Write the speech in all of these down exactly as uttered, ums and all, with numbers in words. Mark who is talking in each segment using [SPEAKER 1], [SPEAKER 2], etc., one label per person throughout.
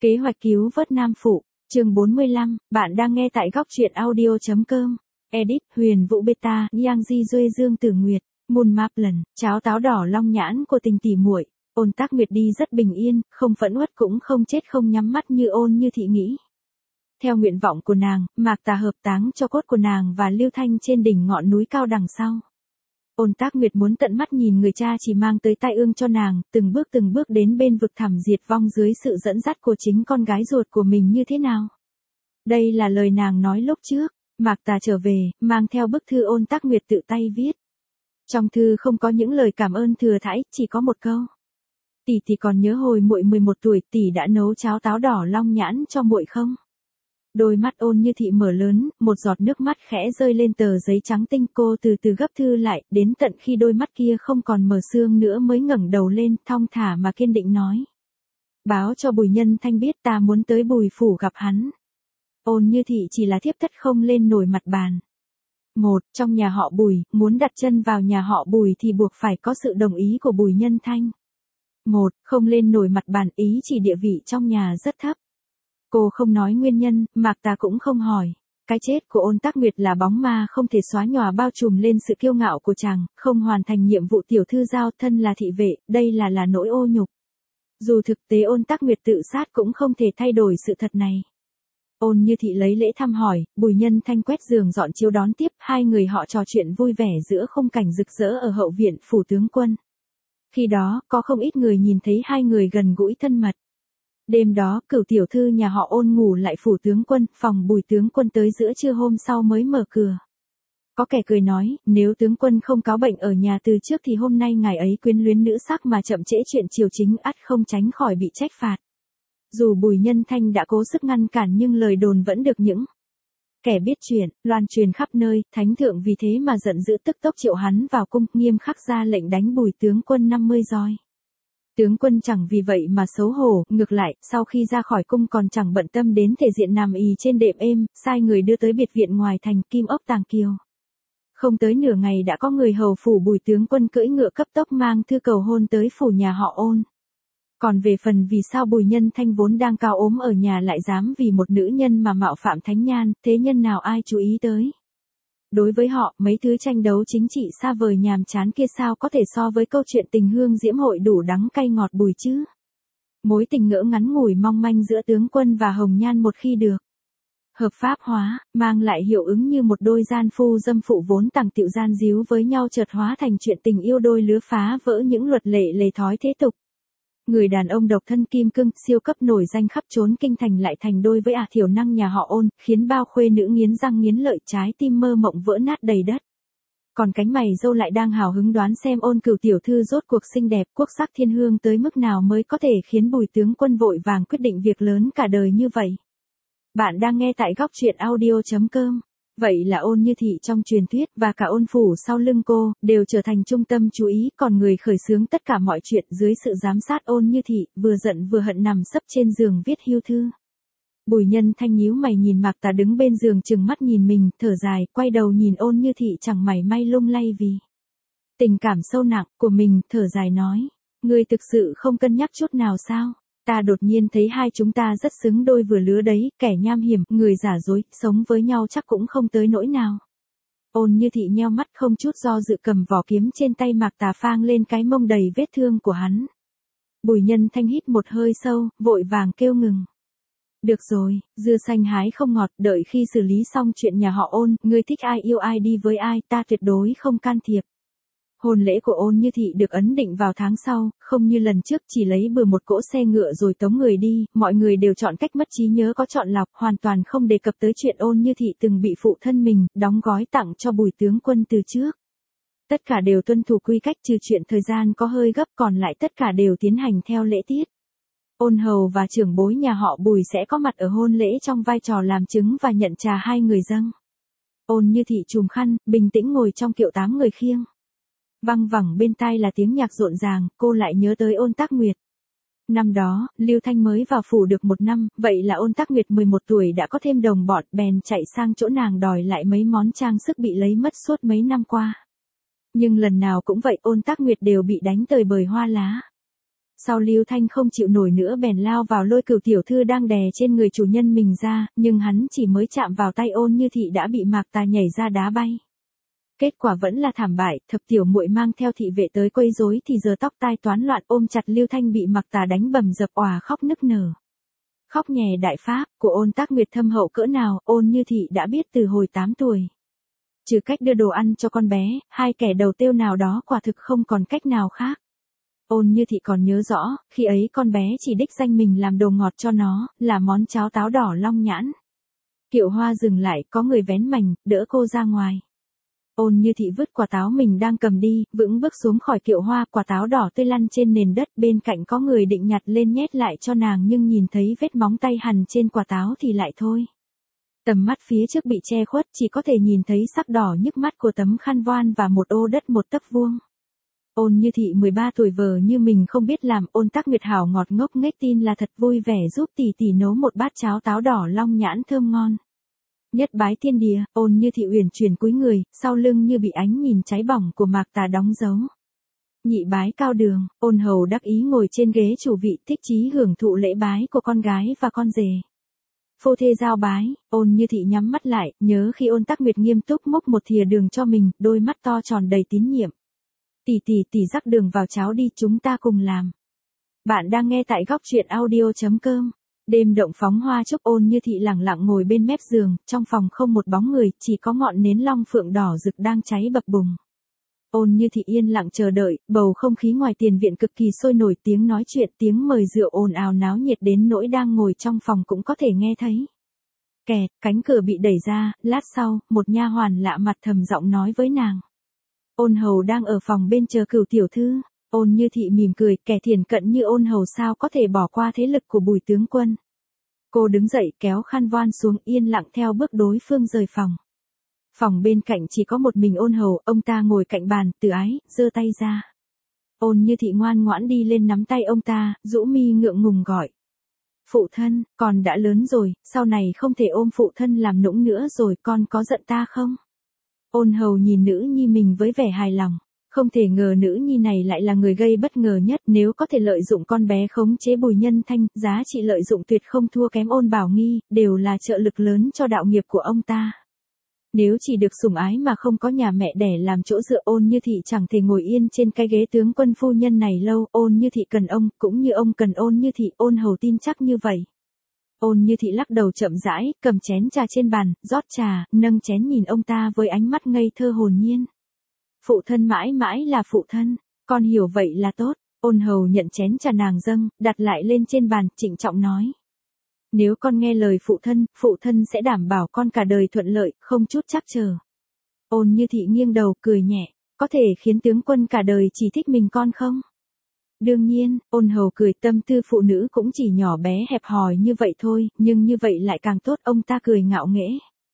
[SPEAKER 1] Kế hoạch cứu vớt Nam Phụ, chương bốn mươi lăm, bạn đang nghe tại góc truyện audio.com. Edit, Huyền Vũ Beta, Yang Di Duê Dương Tử Nguyệt, Moon Maplen, cháo táo đỏ long nhãn của tình tỉ muội. Ôn Tắc Nguyệt đi rất bình yên, không phẫn uất cũng không chết không nhắm mắt như Ôn Như Thị nghĩ. Theo nguyện vọng của nàng, Mạc Tà hợp táng cho cốt của nàng và Lưu Thanh trên đỉnh ngọn núi cao đằng sau. Ôn Tắc Nguyệt muốn tận mắt nhìn người cha chỉ mang tới tai ương cho nàng, từng bước từng bước đến bên vực thẳm diệt vong dưới sự dẫn dắt của chính con gái ruột của mình như thế nào. Đây là lời nàng nói lúc trước. Mạc Tà trở về, mang theo bức thư Ôn Tắc Nguyệt tự tay viết. Trong thư không có những lời cảm ơn thừa thãi, chỉ có một câu. Tỷ tỷ còn nhớ hồi muội mười một tuổi tỷ đã nấu cháo táo đỏ long nhãn cho muội không? Đôi mắt Ôn Như Thị mở lớn, một giọt nước mắt khẽ rơi lên tờ giấy trắng tinh, cô từ từ gấp thư lại, đến tận khi đôi mắt kia không còn mờ sương nữa mới ngẩng đầu lên, thong thả mà kiên định nói. Báo cho Bùi Nhân Thanh biết ta muốn tới Bùi phủ gặp hắn. Ôn Như Thị chỉ là thiếp thất không lên nổi mặt bàn. Một, trong nhà họ Bùi, muốn đặt chân vào nhà họ Bùi thì buộc phải có sự đồng ý của Bùi Nhân Thanh. Một, không lên nổi mặt bàn ý chỉ địa vị trong nhà rất thấp. Cô không nói nguyên nhân, Mạc Tà cũng không hỏi. Cái chết của Ôn Tắc Nguyệt là bóng ma không thể xóa nhòa bao trùm lên sự kiêu ngạo của chàng, không hoàn thành nhiệm vụ tiểu thư giao thân là thị vệ, đây là là nỗi ô nhục. Dù thực tế Ôn Tắc Nguyệt tự sát cũng không thể thay đổi sự thật này. Ôn Như Thị lấy lễ thăm hỏi, Bùi Nhân Thanh quét giường dọn chiếu đón tiếp, hai người họ trò chuyện vui vẻ giữa khung cảnh rực rỡ ở hậu viện phủ tướng quân. Khi đó, có không ít người nhìn thấy hai người gần gũi thân mật. Đêm đó, Cửu tiểu thư nhà họ Ôn ngủ lại phủ tướng quân, phòng Bùi tướng quân tới giữa trưa hôm sau mới mở cửa. Có kẻ cười nói, nếu tướng quân không cáo bệnh ở nhà từ trước thì hôm nay ngài ấy quyến luyến nữ sắc mà chậm trễ chuyện triều chính ắt không tránh khỏi bị trách phạt. Dù Bùi Nhân Thanh đã cố sức ngăn cản nhưng lời đồn vẫn được những kẻ biết chuyện, loan truyền khắp nơi, thánh thượng vì thế mà giận dữ tức tốc triệu hắn vào cung, nghiêm khắc ra lệnh đánh Bùi tướng quân năm mươi roi. Tướng quân chẳng vì vậy mà xấu hổ, ngược lại, sau khi ra khỏi cung còn chẳng bận tâm đến thể diện nằm ì trên đệm êm, sai người đưa tới biệt viện ngoài thành Kim Ốc Tàng Kiều. Không tới nửa ngày đã có người hầu phủ Bùi tướng quân cưỡi ngựa cấp tốc mang thư cầu hôn tới phủ nhà họ Ôn. Còn về phần vì sao Bùi Nhân Thanh vốn đang cao ốm ở nhà lại dám vì một nữ nhân mà mạo phạm thánh nhan, thế nhân nào ai chú ý tới. Đối với họ, mấy thứ tranh đấu chính trị xa vời nhàm chán kia sao có thể so với câu chuyện tình hương diễm hội đủ đắng cay ngọt bùi chứ. Mối tình ngỡ ngắn ngủi mong manh giữa tướng quân và hồng nhan một khi được hợp pháp hóa, mang lại hiệu ứng như một đôi gian phu dâm phụ vốn tằng tiệu gian díu với nhau chợt hóa thành chuyện tình yêu đôi lứa phá vỡ những luật lệ lề thói thế tục. Người đàn ông độc thân kim cương, siêu cấp nổi danh khắp trốn kinh thành lại thành đôi với ả thiểu năng nhà họ Ôn, khiến bao khuê nữ nghiến răng nghiến lợi, trái tim mơ mộng vỡ nát đầy đất. Còn cánh mày dâu lại đang hào hứng đoán xem Ôn Cửu tiểu thư rốt cuộc xinh đẹp, quốc sắc thiên hương tới mức nào mới có thể khiến Bùi tướng quân vội vàng quyết định việc lớn cả đời như vậy. Bạn đang nghe tại góc truyện audio.com. Vậy là Ôn Như Thị trong truyền thuyết và cả Ôn phủ sau lưng cô, đều trở thành trung tâm chú ý, còn người khởi xướng tất cả mọi chuyện dưới sự giám sát Ôn Như Thị, vừa giận vừa hận nằm sấp trên giường viết hưu thư. Bùi Nhân Thanh nhíu mày nhìn Mạc Tà đứng bên giường trừng mắt nhìn mình, thở dài, quay đầu nhìn Ôn Như Thị chẳng mảy may lung lay vì tình cảm sâu nặng của mình, thở dài nói, ngươi thực sự không cân nhắc chút nào sao? Ta đột nhiên thấy hai chúng ta rất xứng đôi vừa lứa đấy, kẻ nham hiểm, người giả dối, sống với nhau chắc cũng không tới nỗi nào. Ôn Như Thị nheo mắt không chút do dự cầm vỏ kiếm trên tay Mạc Tà phang lên cái mông đầy vết thương của hắn. Bùi Nhân Thanh hít một hơi sâu, vội vàng kêu ngừng. Được rồi, dưa xanh hái không ngọt, đợi khi xử lý xong chuyện nhà họ Ôn, ngươi thích ai yêu ai đi với ai, ta tuyệt đối không can thiệp. Hôn lễ của Ôn Như Thị được ấn định vào tháng sau, không như lần trước chỉ lấy bừa một cỗ xe ngựa rồi tống người đi, mọi người đều chọn cách mất trí nhớ có chọn lọc, hoàn toàn không đề cập tới chuyện Ôn Như Thị từng bị phụ thân mình đóng gói tặng cho Bùi tướng quân từ trước. Tất cả đều tuân thủ quy cách trừ chuyện thời gian có hơi gấp, còn lại tất cả đều tiến hành theo lễ tiết. Ôn hầu và trưởng bối nhà họ Bùi sẽ có mặt ở hôn lễ trong vai trò làm chứng và nhận trà hai người dâng. Ôn Như Thị trùm khăn, bình tĩnh ngồi trong kiệu tám người khiêng. Văng vẳng bên tai là tiếng nhạc rộn ràng, cô lại nhớ tới Ôn Tắc Nguyệt. Năm đó, Lưu Thanh mới vào phủ được một năm, vậy là Ôn Tắc Nguyệt mười một tuổi đã có thêm đồng bọn, bèn chạy sang chỗ nàng đòi lại mấy món trang sức bị lấy mất suốt mấy năm qua. Nhưng lần nào cũng vậy, Ôn Tắc Nguyệt đều bị đánh tơi bời hoa lá. Sau Lưu Thanh không chịu nổi nữa bèn lao vào lôi Cửu tiểu thư đang đè trên người chủ nhân mình ra, nhưng hắn chỉ mới chạm vào tay Ôn Như Thị đã bị Mạc Tà nhảy ra đá bay. Kết quả vẫn là thảm bại, thập tiểu muội mang theo thị vệ tới quấy rối thì giờ tóc tai toán loạn ôm chặt Lưu Thanh bị Mạc Tà đánh bầm dập òa khóc nức nở. Khóc nhè đại pháp của Ôn Tác Nguyệt thâm hậu cỡ nào, Ôn Như Thị đã biết từ hồi tám tuổi. Trừ cách đưa đồ ăn cho con bé, hai kẻ đầu tiêu nào đó quả thực không còn cách nào khác. Ôn Như Thị còn nhớ rõ, khi ấy con bé chỉ đích danh mình làm đồ ngọt cho nó, là món cháo táo đỏ long nhãn. Kiệu Hoa dừng lại, có người vén mành, đỡ cô ra ngoài. Ôn Như Thị vứt quả táo mình đang cầm đi, vững bước xuống khỏi kiệu hoa, quả táo đỏ tươi lăn trên nền đất, bên cạnh có người định nhặt lên nhét lại cho nàng nhưng nhìn thấy vết móng tay hằn trên quả táo thì lại thôi. Tầm mắt phía trước bị che khuất, chỉ có thể nhìn thấy sắc đỏ nhức mắt của tấm khăn voan và một ô đất một tấc vuông. Ôn Như Thị mười ba tuổi vờ như mình không biết làm, Ôn Tác Nguyệt hảo ngọt ngốc nghếch tin là thật vui vẻ giúp tỷ tỷ nấu một bát cháo táo đỏ long nhãn thơm ngon. Nhất bái thiên địa, Ôn Như Thị uyển chuyển cúi người, sau lưng như bị ánh nhìn cháy bỏng của Mạc Tà đóng dấu. Nhị bái cao đường, Ôn hầu đắc ý ngồi trên ghế chủ vị, thích chí hưởng thụ lễ bái của con gái và con rể. Phô thê giao bái, Ôn Như Thị nhắm mắt lại, nhớ khi Ôn Tác Nguyệt nghiêm túc múc một thìa đường cho mình, đôi mắt to tròn đầy tín nhiệm. Tỷ tỷ tỷ rắc đường vào cháo đi, chúng ta cùng làm. Bạn đang nghe tại góc truyện audio chấm com. Đêm động phóng hoa chúc, Ôn Như Thị lặng lặng ngồi bên mép giường, trong phòng không một bóng người, chỉ có ngọn nến long phượng đỏ rực đang cháy bập bùng. Ôn Như Thị yên lặng chờ đợi, bầu không khí ngoài tiền viện cực kỳ sôi nổi, tiếng nói chuyện, tiếng mời rượu ồn ào náo nhiệt đến nỗi đang ngồi trong phòng cũng có thể nghe thấy. Kẹt, cánh cửa bị đẩy ra, lát sau, một nha hoàn lạ mặt thầm giọng nói với nàng. Ôn hầu đang ở phòng bên chờ Cửu tiểu thư. Ôn Như Thị mỉm cười, kẻ thiển cận như Ôn hầu sao có thể bỏ qua thế lực của Bùi tướng quân. Cô đứng dậy kéo khăn voan xuống, yên lặng theo bước đối phương rời phòng. Phòng bên cạnh chỉ có một mình Ôn hầu, ông ta ngồi cạnh bàn, Từ Ái, giơ tay ra. Ôn Như Thị ngoan ngoãn đi lên nắm tay ông ta, rũ mi ngượng ngùng gọi. Phụ thân, con đã lớn rồi, sau này không thể ôm phụ thân làm nũng nữa rồi, con có giận ta không? Ôn hầu nhìn nữ nhi mình với vẻ hài lòng. Không thể ngờ nữ nhi này lại là người gây bất ngờ nhất, nếu có thể lợi dụng con bé khống chế Bùi Nhân Thanh, giá trị lợi dụng tuyệt không thua kém Ôn Bảo Nghi, đều là trợ lực lớn cho đạo nghiệp của ông ta. Nếu chỉ được sủng ái mà không có nhà mẹ đẻ làm chỗ dựa, Ôn Như Thị chẳng thể ngồi yên trên cái ghế tướng quân phu nhân này lâu, Ôn Như Thị cần ông, cũng như ông cần Ôn Như Thị, Ôn hầu tin chắc như vậy. Ôn Như Thị lắc đầu chậm rãi, cầm chén trà trên bàn, rót trà, nâng chén nhìn ông ta với ánh mắt ngây thơ hồn nhiên. Phụ thân mãi mãi là phụ thân, con hiểu vậy là tốt. Ôn hầu nhận chén trà nàng dâng, đặt lại lên trên bàn, trịnh trọng nói. Nếu con nghe lời phụ thân, phụ thân sẽ đảm bảo con cả đời thuận lợi, không chút trắc trở. Ôn Như Thị nghiêng đầu, cười nhẹ, có thể khiến tướng quân cả đời chỉ thích mình con không? Đương nhiên, Ôn hầu cười, tâm tư phụ nữ cũng chỉ nhỏ bé hẹp hòi như vậy thôi, nhưng như vậy lại càng tốt, ông ta cười ngạo nghễ.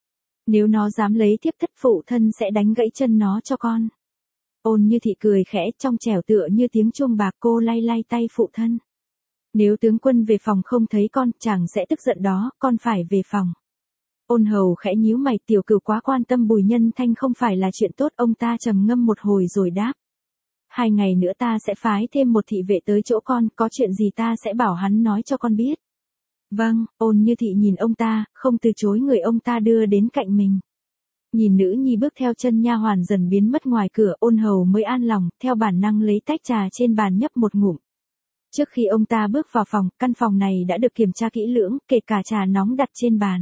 [SPEAKER 1] Nếu nó dám lấy tiếp thất, phụ thân sẽ đánh gãy chân nó cho con. Ôn Như Thị cười khẽ, trong trẻo tựa như tiếng chuông bạc, cô lay lay tay phụ thân. Nếu tướng quân về phòng không thấy con, chàng sẽ tức giận đó, con phải về phòng. Ôn hầu khẽ nhíu mày, tiểu cửu quá quan tâm Bùi Nhân Thanh không phải là chuyện tốt, ông ta trầm ngâm một hồi rồi đáp. Hai ngày nữa ta sẽ phái thêm một thị vệ tới chỗ con, có chuyện gì ta sẽ bảo hắn nói cho con biết. Vâng, Ôn Như Thị nhìn ông ta, không từ chối người ông ta đưa đến cạnh mình. Nhìn nữ nhi bước theo chân nha hoàn dần biến mất ngoài cửa, Ôn hầu mới an lòng, theo bản năng lấy tách trà trên bàn nhấp một ngụm. Trước khi ông ta bước vào phòng, căn phòng này đã được kiểm tra kỹ lưỡng, kể cả trà nóng đặt trên bàn.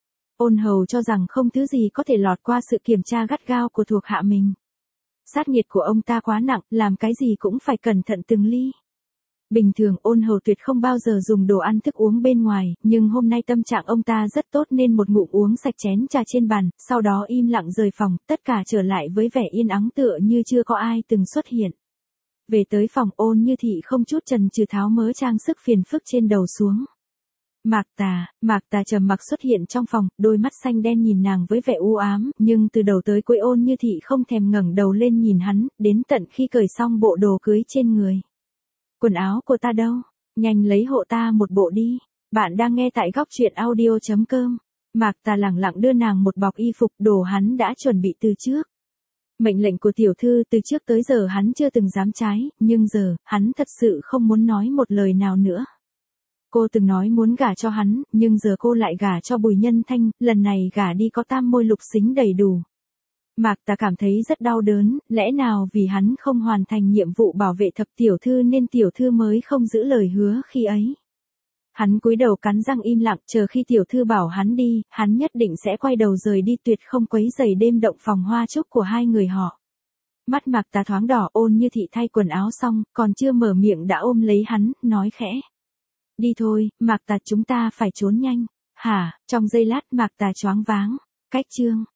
[SPEAKER 1] Ôn hầu cho rằng không thứ gì có thể lọt qua sự kiểm tra gắt gao của thuộc hạ mình. Sát nhiệt của ông ta quá nặng, làm cái gì cũng phải cẩn thận từng ly. Bình thường Ôn hầu tuyệt không bao giờ dùng đồ ăn thức uống bên ngoài, nhưng hôm nay tâm trạng ông ta rất tốt nên một ngụm uống sạch chén trà trên bàn, sau đó im lặng rời phòng, tất cả trở lại với vẻ yên ắng tựa như chưa có ai từng xuất hiện. Về tới phòng, Ôn Như Thị không chút chần chừ tháo mớ trang sức phiền phức trên đầu xuống. Mạc Tà, Mạc Tà trầm mặc xuất hiện trong phòng, đôi mắt xanh đen nhìn nàng với vẻ u ám, nhưng từ đầu tới cuối Ôn Như Thị không thèm ngẩng đầu lên nhìn hắn, đến tận khi cởi xong bộ đồ cưới trên người. Quần áo của ta đâu? Nhanh lấy hộ ta một bộ đi. Bạn đang nghe tại góc truyện audio chấm com. Mạc Tà lẳng lặng đưa nàng một bọc y phục, đồ hắn đã chuẩn bị từ trước. Mệnh lệnh của tiểu thư từ trước tới giờ hắn chưa từng dám trái, nhưng giờ, hắn thật sự không muốn nói một lời nào nữa. Cô từng nói muốn gả cho hắn, nhưng giờ cô lại gả cho Bùi Nhân Thanh, lần này gả đi có tam môi lục xính đầy đủ. Mạc Tà cảm thấy rất đau đớn, lẽ nào vì hắn không hoàn thành nhiệm vụ bảo vệ thập tiểu thư nên tiểu thư mới không giữ lời hứa khi ấy. Hắn cúi đầu cắn răng im lặng, chờ khi tiểu thư bảo hắn đi, hắn nhất định sẽ quay đầu rời đi, tuyệt không quấy rầy đêm động phòng hoa chúc của hai người họ. Mắt Mạc Tà thoáng đỏ, Ôn Như Thị thay quần áo xong, còn chưa mở miệng đã ôm lấy hắn, nói khẽ. Đi thôi, Mạc Tà, chúng ta phải trốn nhanh. Hả? Trong giây lát Mạc Tà choáng váng. Cách chương